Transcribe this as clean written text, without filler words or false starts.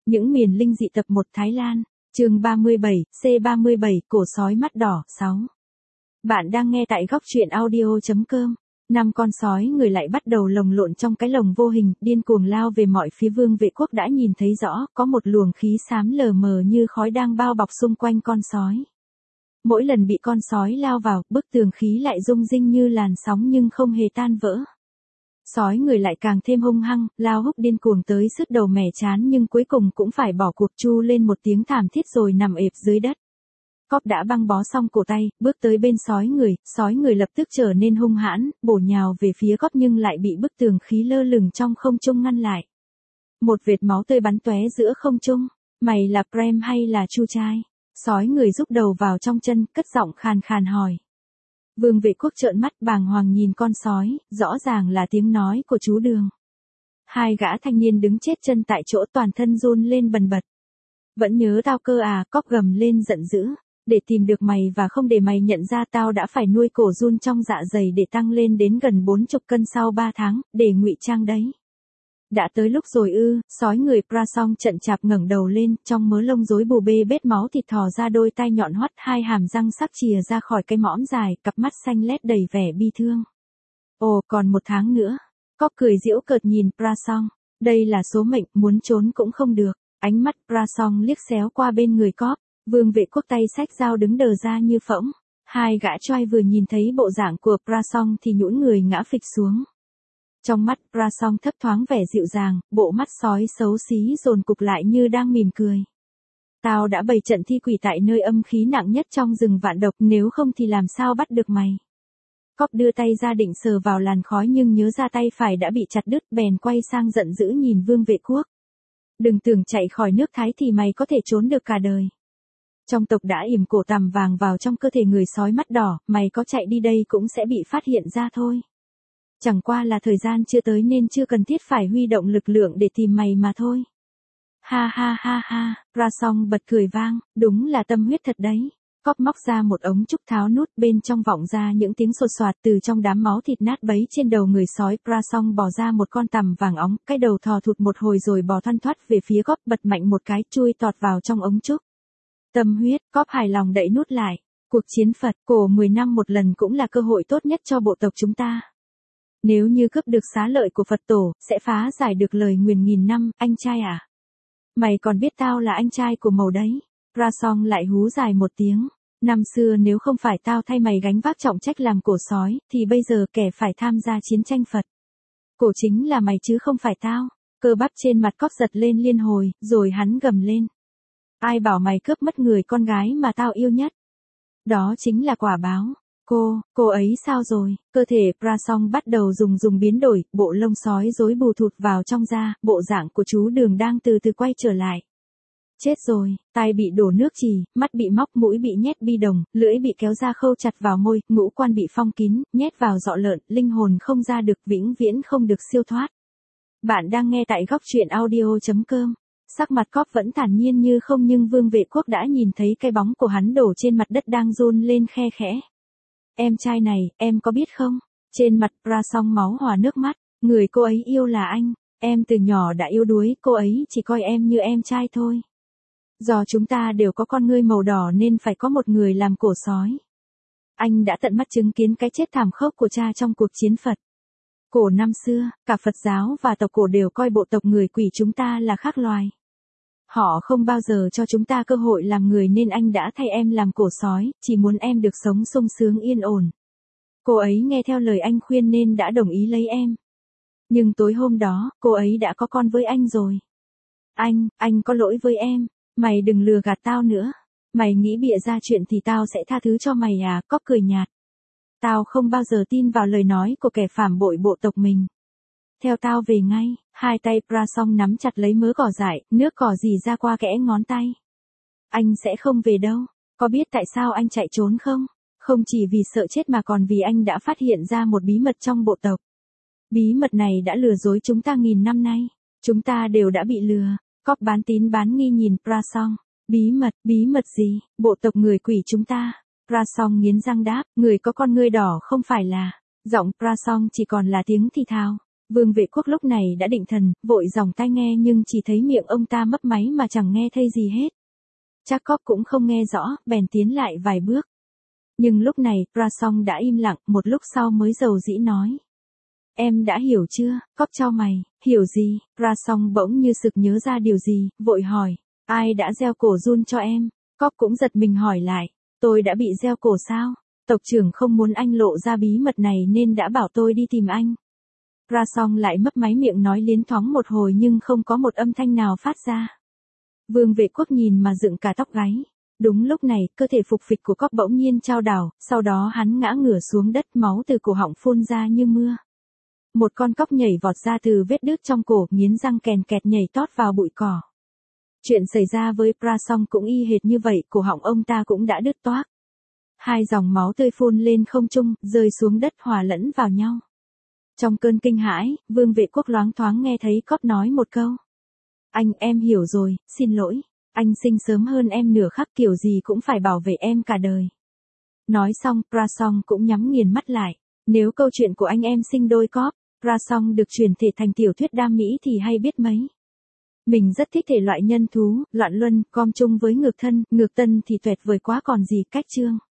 Những miền linh dị tập 1 Thái Lan, chương 37, C37, cổ sói mắt đỏ, 6. Bạn đang nghe tại góc truyện audio.com. 5 con sói người lại bắt đầu lồng lộn trong cái lồng vô hình, điên cuồng lao về mọi phía. Vương Vệ Quốc đã nhìn thấy rõ, có một luồng khí xám lờ mờ như khói đang bao bọc xung quanh con sói. Mỗi lần bị con sói lao vào, bức tường khí lại rung rinh như làn sóng nhưng không hề tan vỡ. Sói người lại càng thêm hung hăng, lao húc điên cuồng tới sứt đầu mẻ chán nhưng cuối cùng cũng phải bỏ cuộc, chu lên một tiếng thảm thiết rồi nằm ẹp dưới đất. Cóp đã băng bó xong cổ tay, bước tới bên sói người lập tức trở nên hung hãn, bổ nhào về phía cóp nhưng lại bị bức tường khí lơ lửng trong không trung ngăn lại. Một vệt máu tươi bắn tóe giữa không trung. Mày là Prem hay là Chu trai? Sói người rúc đầu vào trong chân, cất giọng khàn khàn hỏi. Vương Vệ Quốc trợn mắt bàng hoàng nhìn con sói, rõ ràng là tiếng nói của chú Đường. Hai gã thanh niên đứng chết chân tại chỗ, toàn thân run lên bần bật. Vẫn nhớ tao cơ à? Cóp gầm lên giận dữ. Để tìm được mày và không để mày nhận ra, tao đã phải nuôi cổ run trong dạ dày để tăng lên đến gần 40 cân sau 3 tháng, để ngụy trang đấy. Đã tới lúc rồi ư? Sói người Prasong chậm chạp ngẩng đầu lên, trong mớ lông rối bù bê bết máu thịt thò ra đôi tai nhọn hoắt, hai hàm răng sắc chìa ra khỏi cái mõm dài, cặp mắt xanh lét đầy vẻ bi thương. Ồ, còn 1 tháng nữa. Cóp cười giễu cợt nhìn Prasong. Đây là số mệnh, muốn trốn cũng không được. Ánh mắt Prasong liếc xéo qua bên người cóp. Vương Vệ Quốc tay xách dao đứng đờ ra như phỗng. Hai gã trai vừa nhìn thấy bộ dạng của Prasong thì nhũn người ngã phịch xuống. Trong mắt Prasong thấp thoáng vẻ dịu dàng, bộ mắt sói xấu xí dồn cục lại như đang mỉm cười. Tao đã bày trận thi quỷ tại nơi âm khí nặng nhất trong rừng vạn độc, nếu không thì làm sao bắt được mày. Cóp đưa tay ra định sờ vào làn khói nhưng nhớ ra tay phải đã bị chặt đứt, bèn quay sang giận dữ nhìn Vương Vệ Quốc. Đừng tưởng chạy khỏi nước Thái thì mày có thể trốn được cả đời. Trong tộc đã yểm cổ tằm vàng vào trong cơ thể người sói mắt đỏ, mày có chạy đi đây cũng sẽ bị phát hiện ra thôi. Chẳng qua là thời gian chưa tới nên chưa cần thiết phải huy động lực lượng để tìm mày mà thôi. Ha ha ha ha, Prasong bật cười vang, đúng là tâm huyết thật đấy. Cóp móc ra một ống trúc tháo nút, bên trong vọng ra những tiếng sột soạt. Từ trong đám máu thịt nát bấy trên đầu người sói, Prasong bỏ ra một con tằm vàng óng, cái đầu thò thụt một hồi rồi bò thoăn thoắt về phía cóp, bật mạnh một cái, chui tọt vào trong ống trúc. Tâm huyết, cóp hài lòng đậy nút lại. Cuộc chiến Phật cổ 10 năm một lần cũng là cơ hội tốt nhất cho bộ tộc chúng ta. Nếu như cướp được xá lợi của Phật tổ, sẽ phá giải được lời nguyền nghìn năm. Anh trai à? Mày còn biết tao là anh trai của màu đấy. Prasong lại hú dài một tiếng. Năm xưa nếu không phải tao thay mày gánh vác trọng trách làm cổ sói, thì bây giờ kẻ phải tham gia chiến tranh Phật cổ chính là mày chứ không phải tao. Cơ bắp trên mặt cóp giật lên liên hồi, rồi hắn gầm lên. Ai bảo mày cướp mất người con gái mà tao yêu nhất? Đó chính là quả báo. Cô ấy sao rồi? Cơ thể Prasong bắt đầu dùng biến đổi, bộ lông sói rối bù thụt vào trong da, bộ dạng của chú Đường đang từ từ quay trở lại. Chết rồi, tai bị đổ nước chì, mắt bị móc, mũi bị nhét bi đồng, lưỡi bị kéo ra khâu chặt vào môi, ngũ quan bị phong kín, nhét vào giọ lợn, linh hồn không ra được, vĩnh viễn không được siêu thoát. Bạn đang nghe tại góc truyện audio.com. Sắc mặt cóp vẫn thản nhiên như không nhưng Vương Vệ Quốc đã nhìn thấy cái bóng của hắn đổ trên mặt đất đang run lên khe khẽ. Em trai này, em có biết không? Trên mặt Prasong máu hòa nước mắt. Người cô ấy yêu là anh. Em từ nhỏ đã yếu đuối, cô ấy chỉ coi em như em trai thôi. Do chúng ta đều có con ngươi màu đỏ nên phải có một người làm cổ sói. Anh đã tận mắt chứng kiến cái chết thảm khốc của cha trong cuộc chiến Phật cổ năm xưa, cả Phật giáo và tộc cổ đều coi bộ tộc người quỷ chúng ta là khác loài. Họ không bao giờ cho chúng ta cơ hội làm người nên anh đã thay em làm cổ sói, chỉ muốn em được sống sung sướng yên ổn. Cô ấy nghe theo lời anh khuyên nên đã đồng ý lấy em. Nhưng tối hôm đó, cô ấy đã có con với anh rồi. Anh có lỗi với em. Mày đừng lừa gạt tao nữa. Mày nghĩ bịa ra chuyện thì tao sẽ tha thứ cho mày à? Cóp cười nhạt. Tao không bao giờ tin vào lời nói của kẻ phản bội bộ tộc mình. Theo tao về ngay. Hai tay Prasong nắm chặt lấy mớ cỏ dại, nước cỏ rỉ ra qua kẽ ngón tay. Anh sẽ không về đâu. Có biết tại sao anh chạy trốn không? Không chỉ vì sợ chết mà còn vì anh đã phát hiện ra một bí mật trong bộ tộc. Bí mật này đã lừa dối chúng ta nghìn năm nay. Chúng ta đều đã bị lừa. Cóp bán tín bán nghi nhìn Prasong. Bí mật gì? Bộ tộc người quỷ chúng ta. Prasong nghiến răng đáp, người có con ngươi đỏ không phải là. Giọng Prasong chỉ còn là tiếng thì thào. Vương Vệ Quốc lúc này đã định thần, vội dòng tai nghe nhưng chỉ thấy miệng ông ta mấp máy mà chẳng nghe thấy gì hết. Jacob cũng không nghe rõ, bèn tiến lại vài bước. Nhưng lúc này, Prasong đã im lặng, một lúc sau mới dầu dĩ nói. Em đã hiểu chưa? Cóp chau mày, hiểu gì? Prasong bỗng như sực nhớ ra điều gì, vội hỏi. Ai đã gieo cổ Jun cho em? Cóp cũng giật mình hỏi lại. Tôi đã bị gieo cổ sao? Tộc trưởng không muốn anh lộ ra bí mật này nên đã bảo tôi đi tìm anh. Prasong lại mấp máy miệng nói liến thoáng một hồi nhưng không có một âm thanh nào phát ra. Vương Vệ Quốc nhìn mà dựng cả tóc gáy. Đúng lúc này, cơ thể phục phịch của cóp bỗng nhiên chao đảo, sau đó hắn ngã ngửa xuống đất, máu từ cổ họng phun ra như mưa. Một con cóc nhảy vọt ra từ vết đứt trong cổ, nghiến răng kèn kẹt nhảy tót vào bụi cỏ. Chuyện xảy ra với Prasong cũng y hệt như vậy, cổ họng ông ta cũng đã đứt toác. Hai dòng máu tươi phun lên không trung, rơi xuống đất hòa lẫn vào nhau. Trong cơn kinh hãi, Vương Vệ Quốc loáng thoáng nghe thấy cóp nói một câu. Anh, em hiểu rồi, xin lỗi. Anh sinh sớm hơn em nửa khắc, kiểu gì cũng phải bảo vệ em cả đời. Nói xong, Prasong cũng nhắm nghiền mắt lại. Nếu câu chuyện của anh em sinh đôi cóp, Prasong được chuyển thể thành tiểu thuyết đam mỹ thì hay biết mấy. Mình rất thích thể loại nhân thú, loạn luân, com chung với ngược thân, ngược tân thì tuyệt vời quá còn gì. Cách chương